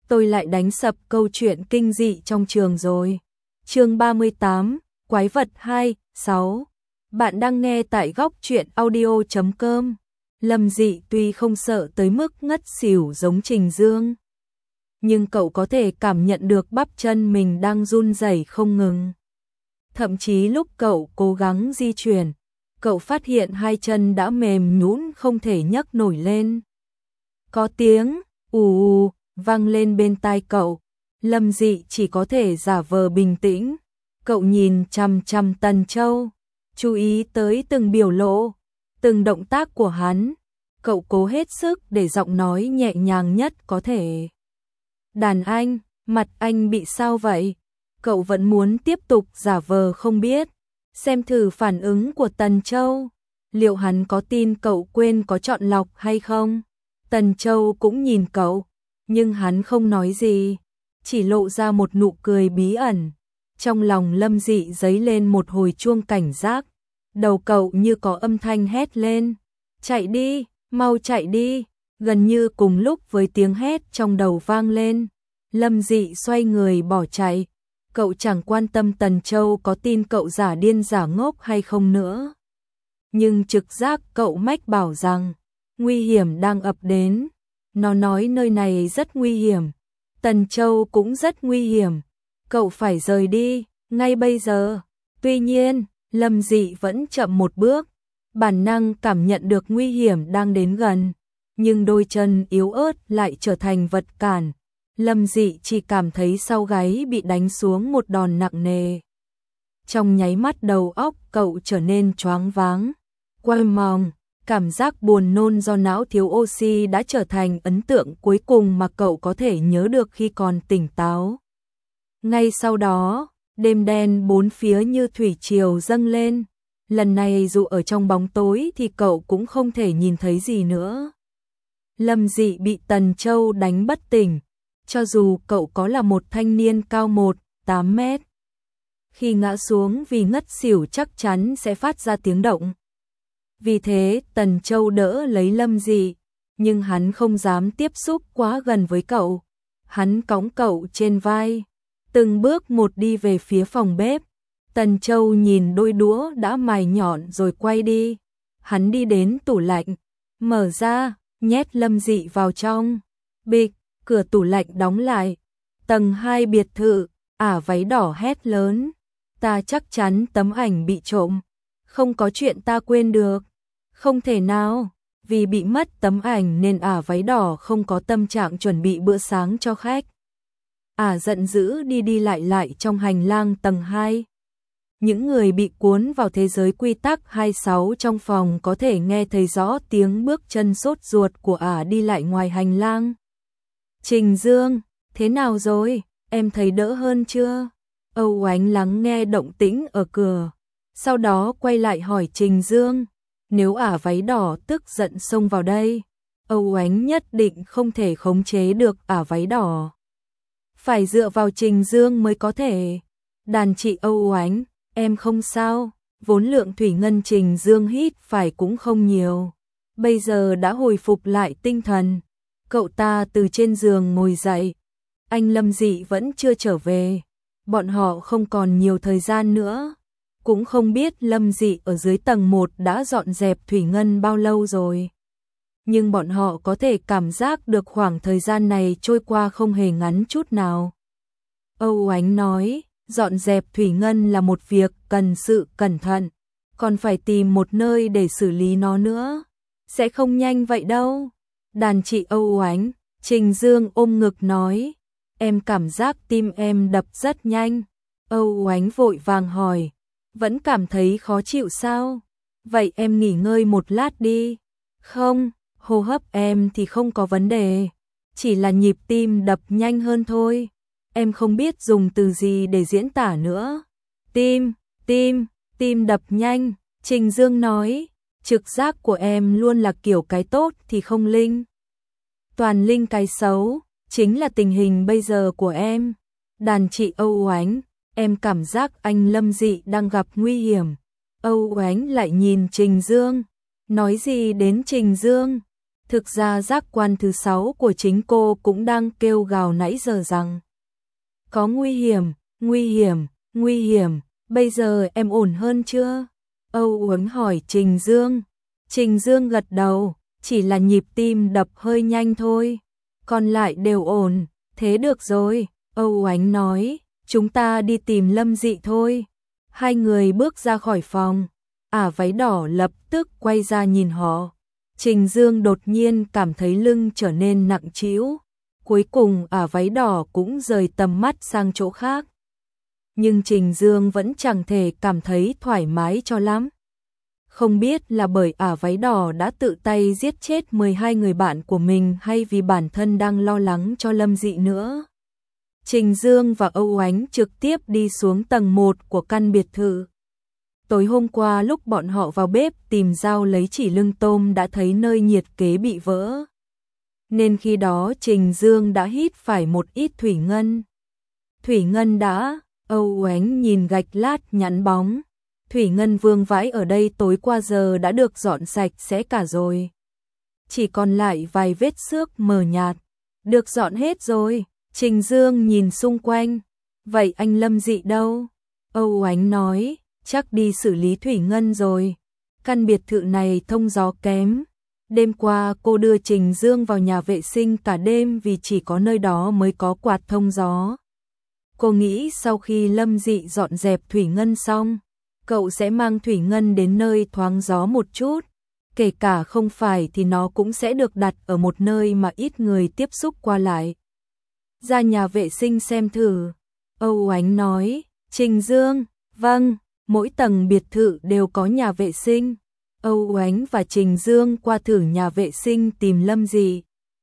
tôi lại đánh sập câu chuyện kinh dị trong trường rồi. Chương 38, Quái vật 2, 6. Bạn đang nghe tại góc truyện audio.com. Lâm Dị tuy không sợ tới mức ngất xỉu giống Trình Dương, nhưng cậu có thể cảm nhận được bắp chân mình đang run rẩy không ngừng. Thậm chí lúc cậu cố gắng di chuyển, cậu phát hiện hai chân đã mềm nhũn không thể nhấc nổi lên. Có tiếng ù vang lên bên tai cậu. Lâm Dị chỉ có thể giả vờ bình tĩnh. Cậu nhìn chằm chằm Tần Châu, chú ý tới từng biểu lộ, từng động tác của hắn. Cậu cố hết sức để giọng nói nhẹ nhàng nhất có thể. Đàn anh, mặt anh bị sao vậy? Cậu vẫn muốn tiếp tục giả vờ không biết, xem thử phản ứng của Tần Châu. Liệu hắn có tin cậu quên có chọn lọc hay không? Tần Châu cũng nhìn cậu, nhưng hắn không nói gì, chỉ lộ ra một nụ cười bí ẩn. Trong lòng Lâm Dị dấy lên một hồi chuông cảnh giác. Đầu cậu như có âm thanh hét lên. Chạy đi, mau chạy đi. Gần như cùng lúc với tiếng hét trong đầu vang lên, Lâm Dị xoay người bỏ chạy. Cậu chẳng quan tâm Tần Châu có tin cậu giả điên giả ngốc hay không nữa. Nhưng trực giác cậu mách bảo rằng nguy hiểm đang ập đến. Nó nói nơi này rất nguy hiểm, Tần Châu cũng rất nguy hiểm. Cậu phải rời đi, ngay bây giờ. Tuy nhiên, Lâm Dị vẫn chậm một bước, bản năng cảm nhận được nguy hiểm đang đến gần, nhưng đôi chân yếu ớt lại trở thành vật cản. Lâm Dị chỉ cảm thấy sau gáy bị đánh xuống một đòn nặng nề. Trong nháy mắt đầu óc cậu trở nên choáng váng, quay mòng, cảm giác buồn nôn do não thiếu oxy đã trở thành ấn tượng cuối cùng mà cậu có thể nhớ được khi còn tỉnh táo. Ngay sau đó, đêm đen bốn phía như thủy triều dâng lên. Lần này dù ở trong bóng tối thì cậu cũng không thể nhìn thấy gì nữa. Lâm Dị bị Tần Châu đánh bất tỉnh, cho dù cậu có là một thanh niên cao 1,8 mét. Khi ngã xuống vì ngất xỉu chắc chắn sẽ phát ra tiếng động. Vì thế Tần Châu đỡ lấy Lâm Dị, nhưng hắn không dám tiếp xúc quá gần với cậu. Hắn cõng cậu trên vai, từng bước một đi về phía phòng bếp. Tần Châu nhìn đôi đũa đã mài nhọn rồi quay đi. Hắn đi đến tủ lạnh, mở ra, nhét Lâm Dị vào trong. Bịch, cửa tủ lạnh đóng lại. Tầng 2 biệt thự, váy đỏ hét lớn. Ta chắc chắn tấm ảnh bị trộm. Không có chuyện ta quên được. Không thể nào, vì bị mất tấm ảnh nên váy đỏ không có tâm trạng chuẩn bị bữa sáng cho khách. Giận dữ đi đi lại trong hành lang tầng 2. Những người bị cuốn vào thế giới quy tắc 26 trong phòng có thể nghe thấy rõ tiếng bước chân sốt ruột của đi lại ngoài hành lang. Trình Dương, thế nào rồi? Em thấy đỡ hơn chưa? Âu Ánh lắng nghe động tĩnh ở cửa, sau đó quay lại hỏi Trình Dương. Nếu váy đỏ tức giận xông vào đây, Âu Ánh nhất định không thể khống chế được váy đỏ. Phải dựa vào Trình Dương mới có thể. Đàn chị Âu Ánh, em không sao. Vốn lượng thủy ngân Trình Dương hít phải cũng không nhiều, bây giờ đã hồi phục lại tinh thần. Cậu ta từ trên giường ngồi dậy. Anh Lâm Dị vẫn chưa trở về. Bọn họ không còn nhiều thời gian nữa. Cũng không biết Lâm Dị ở dưới tầng 1 đã dọn dẹp thủy ngân bao lâu rồi. Nhưng bọn họ có thể cảm giác được khoảng thời gian này trôi qua không hề ngắn chút nào. Âu Ánh nói, dọn dẹp thủy ngân là một việc cần sự cẩn thận, còn phải tìm một nơi để xử lý nó nữa. Sẽ không nhanh vậy đâu. Đàn chị Âu Ánh, Trình Dương ôm ngực nói, em cảm giác tim em đập rất nhanh. Âu Ánh vội vàng hỏi, vẫn cảm thấy khó chịu sao? Vậy em nghỉ ngơi một lát đi. Không, hô hấp em thì không có vấn đề, chỉ là nhịp tim đập nhanh hơn thôi. Em không biết dùng từ gì để diễn tả nữa. Tim đập nhanh, Trình Dương nói, trực giác của em luôn là kiểu cái tốt thì không linh. Toàn linh cái xấu, chính là tình hình bây giờ của em. Đàn chị Âu Ánh, em cảm giác anh Lâm Dị đang gặp nguy hiểm. Âu Ánh lại nhìn Trình Dương, nói gì đến Trình Dương? Thực ra giác quan thứ 6 của chính cô cũng đang kêu gào nãy giờ rằng có nguy hiểm, nguy hiểm, nguy hiểm, bây giờ em ổn hơn chưa? Âu Uánh hỏi Trình Dương. Trình Dương gật đầu, chỉ là nhịp tim đập hơi nhanh thôi, còn lại đều ổn, thế được rồi, Âu Uánh nói, chúng ta đi tìm Lâm Dị thôi. Hai người bước ra khỏi phòng, váy đỏ lập tức quay ra nhìn họ. Trình Dương đột nhiên cảm thấy lưng trở nên nặng trĩu, cuối cùng váy đỏ cũng rời tầm mắt sang chỗ khác. Nhưng Trình Dương vẫn chẳng thể cảm thấy thoải mái cho lắm. Không biết là bởi váy đỏ đã tự tay giết chết 12 người bạn của mình hay vì bản thân đang lo lắng cho Lâm Dị nữa. Trình Dương và Âu Oánh trực tiếp đi xuống tầng 1 của căn biệt thự. Tối hôm qua lúc bọn họ vào bếp tìm dao lấy chỉ lưng tôm đã thấy nơi nhiệt kế bị vỡ. Nên khi đó Trình Dương đã hít phải một ít thủy ngân. Thủy ngân đã, Âu Oánh nhìn gạch lát nhẵn bóng. Thủy ngân vương vãi ở đây tối qua giờ đã được dọn sạch sẽ cả rồi. Chỉ còn lại vài vết xước mờ nhạt. Được dọn hết rồi. Trình Dương nhìn xung quanh. Vậy anh Lâm Dị đâu? Âu Oánh nói, chắc đi xử lý thủy ngân rồi. Căn biệt thự này thông gió kém. Đêm qua cô đưa Trình Dương vào nhà vệ sinh cả đêm vì chỉ có nơi đó mới có quạt thông gió. Cô nghĩ sau khi Lâm Dị dọn dẹp thủy ngân xong, cậu sẽ mang thủy ngân đến nơi thoáng gió một chút. Kể cả không phải thì nó cũng sẽ được đặt ở một nơi mà ít người tiếp xúc qua lại. Ra nhà vệ sinh xem thử. Âu Oánh nói, Trình Dương, vâng, mỗi tầng biệt thự đều có nhà vệ sinh. Âu Oánh và Trình Dương qua thử nhà vệ sinh tìm Lâm Dị.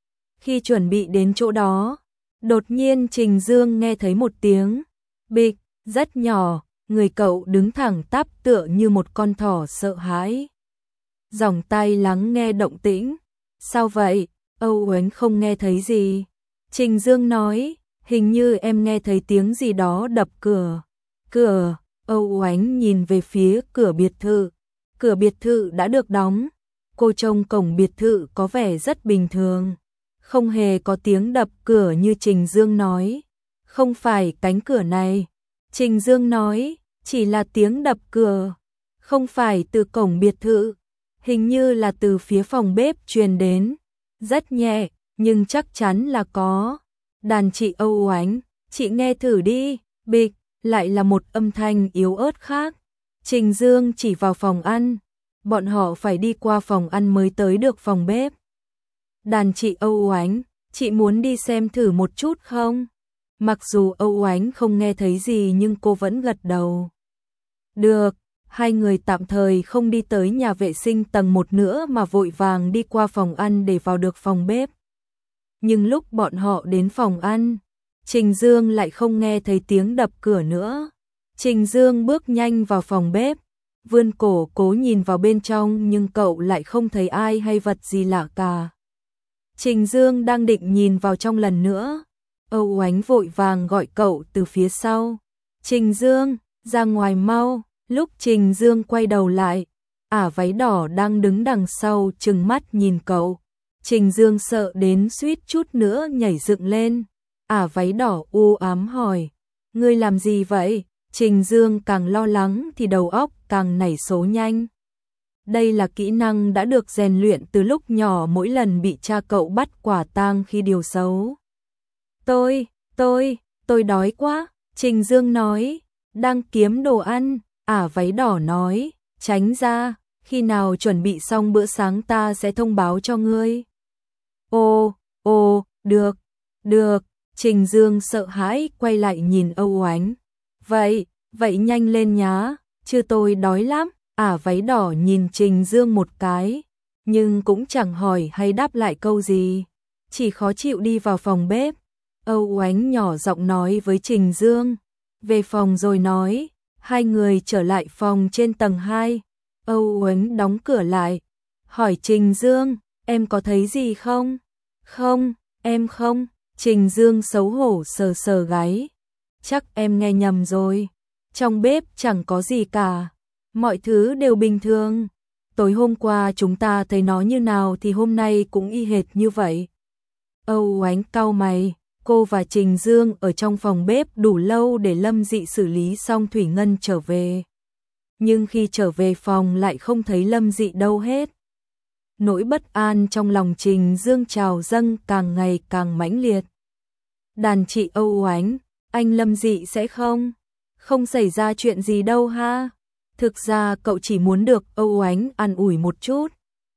Khi chuẩn bị đến chỗ đó, đột nhiên Trình Dương nghe thấy một tiếng bịch rất nhỏ, người cậu đứng thẳng tắp tựa như một con thỏ sợ hãi. Dòng tai lắng nghe động tĩnh. Sao vậy? Âu Oánh không nghe thấy gì. Trình Dương nói, hình như em nghe thấy tiếng gì đó đập cửa. Cửa, Âu Oánh nhìn về phía cửa biệt thự. Cửa biệt thự đã được đóng. Cô trông cổng biệt thự có vẻ rất bình thường. Không hề có tiếng đập cửa như Trình Dương nói. Không phải cánh cửa này. Trình Dương nói, chỉ là tiếng đập cửa. Không phải từ cổng biệt thự. Hình như là từ phía phòng bếp truyền đến. Rất nhẹ, nhưng chắc chắn là có. Đàn chị Âu Oánh, chị nghe thử đi. Bịch, lại là một âm thanh yếu ớt khác. Trình Dương chỉ vào phòng ăn. Bọn họ phải đi qua phòng ăn mới tới được phòng bếp. Đàn chị Âu Oánh, chị muốn đi xem thử một chút không? Mặc dù Âu Oánh không nghe thấy gì nhưng cô vẫn gật đầu. Được, hai người tạm thời không đi tới nhà vệ sinh tầng 1 nữa mà vội vàng đi qua phòng ăn để vào được phòng bếp. Nhưng lúc bọn họ đến phòng ăn, Trình Dương lại không nghe thấy tiếng đập cửa nữa. Trình Dương bước nhanh vào phòng bếp, vươn cổ cố nhìn vào bên trong nhưng cậu lại không thấy ai hay vật gì lạ cả. Trình Dương đang định nhìn vào trong lần nữa. Âu Oánh vội vàng gọi cậu từ phía sau. Trình Dương, ra ngoài mau. Lúc Trình Dương quay đầu lại, váy đỏ đang đứng đằng sau trừng mắt nhìn cậu. Trình Dương sợ đến suýt chút nữa nhảy dựng lên. Váy đỏ u ám hỏi, ngươi làm gì vậy? Trình Dương càng lo lắng thì đầu óc càng nảy số nhanh. Đây là kỹ năng đã được rèn luyện từ lúc nhỏ mỗi lần bị cha cậu bắt quả tang khi điều xấu. Tôi đói quá, Trình Dương nói, đang kiếm đồ ăn. Váy đỏ nói, tránh ra, khi nào chuẩn bị xong bữa sáng ta sẽ thông báo cho ngươi. Được, Trình Dương sợ hãi quay lại nhìn Âu Oánh. Vậy nhanh lên nhá, chứ tôi đói lắm. Váy đỏ nhìn Trình Dương một cái, nhưng cũng chẳng hỏi hay đáp lại câu gì, chỉ khó chịu đi vào phòng bếp. Âu Oánh nhỏ giọng nói với Trình Dương, về phòng rồi nói. Hai người trở lại phòng trên tầng 2. Âu Oánh đóng cửa lại, hỏi Trình Dương, em có thấy gì không? Không, em không. Trình Dương xấu hổ sờ sờ gáy. Chắc em nghe nhầm rồi. Trong bếp chẳng có gì cả. Mọi thứ đều bình thường. Tối hôm qua chúng ta thấy nó như nào thì hôm nay cũng y hệt như vậy. Âu Oánh cau mày, cô và Trình Dương ở trong phòng bếp đủ lâu để Lâm Dị xử lý xong thủy ngân trở về. Nhưng khi trở về phòng lại không thấy Lâm Dị đâu hết. Nỗi bất an trong lòng Trình Dương trào dâng càng ngày càng mãnh liệt. Đàn chị Âu Oánh, anh Lâm Dị sẽ không xảy ra chuyện gì đâu ha. Thực ra cậu chỉ muốn được Âu Oánh an ủi một chút.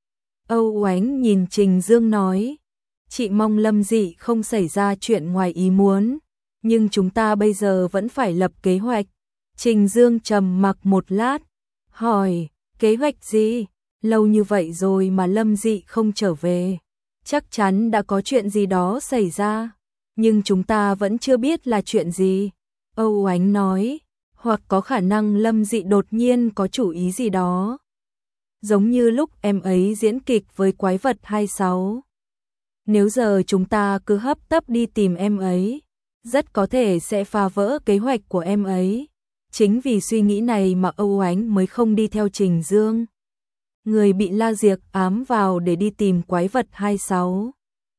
Âu Oánh nhìn Trình Dương nói, chị mong Lâm Dị không xảy ra chuyện ngoài ý muốn, nhưng chúng ta bây giờ vẫn phải lập kế hoạch. Trình Dương trầm mặc một lát, hỏi, kế hoạch gì? Lâu như vậy rồi mà Lâm Dị không trở về, chắc chắn đã có chuyện gì đó xảy ra, nhưng chúng ta vẫn chưa biết là chuyện gì. Âu Oánh nói, hoặc có khả năng Lâm Dị đột nhiên có chủ ý gì đó. Giống như lúc em ấy diễn kịch với quái vật 26. Nếu giờ chúng ta cứ hấp tấp đi tìm em ấy, rất có thể sẽ phá vỡ kế hoạch của em ấy. Chính vì suy nghĩ này mà Âu Oánh mới không đi theo Trình Dương, người bị La Diệc ám vào để đi tìm quái vật 26.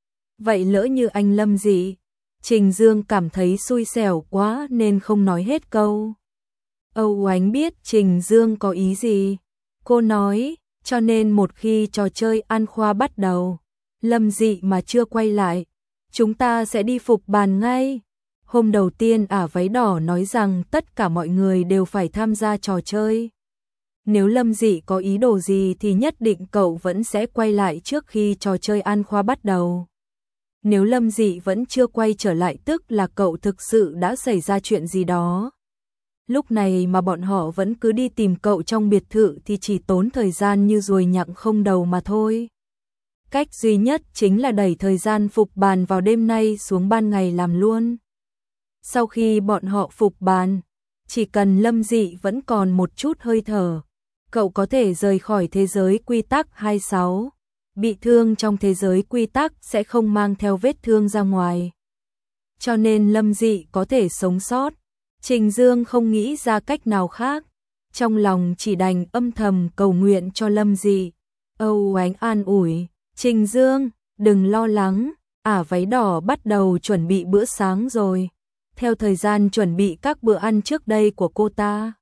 Vậy lỡ như anh Lâm Dị, Trình Dương cảm thấy xui xẻo quá nên không nói hết câu. Âu Oánh biết Trình Dương có ý gì. Cô nói, cho nên một khi trò chơi ăn khoa bắt đầu, Lâm Dị mà chưa quay lại, chúng ta sẽ đi phục bàn ngay. Hôm đầu tiên váy đỏ nói rằng tất cả mọi người đều phải tham gia trò chơi. Nếu Lâm Dị có ý đồ gì thì nhất định cậu vẫn sẽ quay lại trước khi trò chơi ăn khoa bắt đầu. Nếu Lâm Dị vẫn chưa quay trở lại tức là cậu thực sự đã xảy ra chuyện gì đó. Lúc này mà bọn họ vẫn cứ đi tìm cậu trong biệt thự thì chỉ tốn thời gian như ruồi nhặng không đầu mà thôi. Cách duy nhất chính là đẩy thời gian phục bàn vào đêm nay xuống ban ngày làm luôn. Sau khi bọn họ phục bàn, chỉ cần Lâm Dị vẫn còn một chút hơi thở, cậu có thể rời khỏi thế giới quy tắc 26. Bị thương trong thế giới quy tắc sẽ không mang theo vết thương ra ngoài. Cho nên Lâm Dị có thể sống sót. Trình Dương không nghĩ ra cách nào khác, trong lòng chỉ đành âm thầm cầu nguyện cho Lâm Dị. Âu Oánh an ủi, Trình Dương, đừng lo lắng, váy đỏ bắt đầu chuẩn bị bữa sáng rồi. Theo thời gian chuẩn bị các bữa ăn trước đây của cô ta.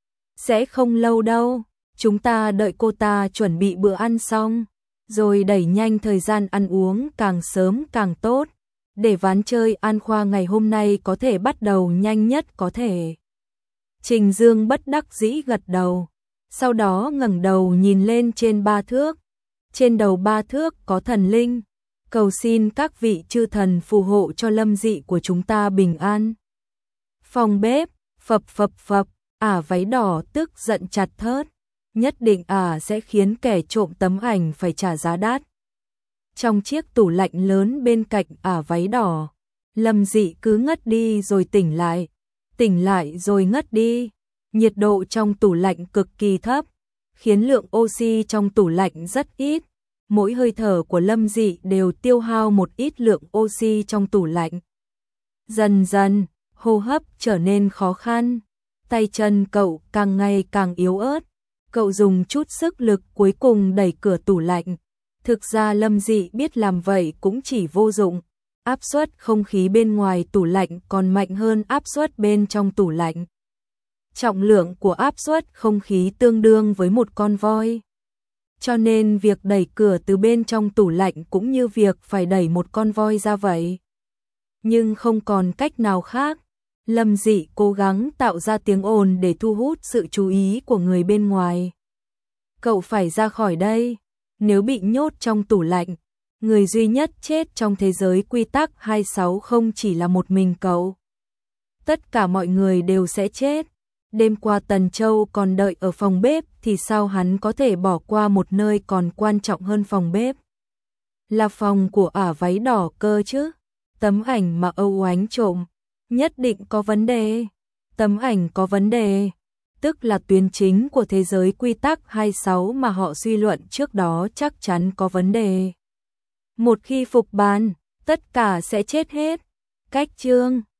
Sẽ không lâu đâu, chúng ta đợi cô ta chuẩn bị bữa ăn xong, rồi đẩy nhanh thời gian ăn uống càng sớm càng tốt. Để ván chơi ăn khoa ngày hôm nay có thể bắt đầu nhanh nhất có thể. Trình Dương bất đắc dĩ gật đầu, sau đó ngẩng đầu nhìn lên trên 3 thước. Trên đầu 3 thước có thần linh, cầu xin các vị chư thần phù hộ cho Lâm Dị của chúng ta bình an. Phòng bếp, phập phập phập, váy đỏ tức giận chặt thớt, nhất định sẽ khiến kẻ trộm tấm ảnh phải trả giá đắt. Trong chiếc tủ lạnh lớn bên cạnh váy đỏ, Lâm Dị cứ ngất đi rồi tỉnh lại rồi ngất đi. Nhiệt độ trong tủ lạnh cực kỳ thấp, khiến lượng oxy trong tủ lạnh rất ít. Mỗi hơi thở của Lâm Dị đều tiêu hao một ít lượng oxy trong tủ lạnh. Dần dần, hô hấp trở nên khó khăn, tay chân cậu càng ngày càng yếu ớt. Cậu dùng chút sức lực cuối cùng đẩy cửa tủ lạnh. Thực ra Lâm Dị biết làm vậy cũng chỉ vô dụng. Áp suất không khí bên ngoài tủ lạnh còn mạnh hơn áp suất bên trong tủ lạnh. Trọng lượng của áp suất không khí tương đương với một con voi. Cho nên việc đẩy cửa từ bên trong tủ lạnh cũng như việc phải đẩy một con voi ra vậy. Nhưng không còn cách nào khác. Lâm Dị cố gắng tạo ra tiếng ồn để thu hút sự chú ý của người bên ngoài. Cậu phải ra khỏi đây. Nếu bị nhốt trong tủ lạnh, người duy nhất chết trong thế giới quy tắc 26 không chỉ là một mình cậu. Tất cả mọi người đều sẽ chết. Đêm qua Tần Châu còn đợi ở phòng bếp thì sao hắn có thể bỏ qua một nơi còn quan trọng hơn phòng bếp? Là phòng của váy đỏ cơ chứ. Tấm ảnh mà Âu Oánh trộm nhất định có vấn đề. Tấm ảnh có vấn đề, tức là tuyến chính của thế giới quy tắc 26 mà họ suy luận trước đó chắc chắn có vấn đề. Một khi phục bàn, tất cả sẽ chết hết. Cách chương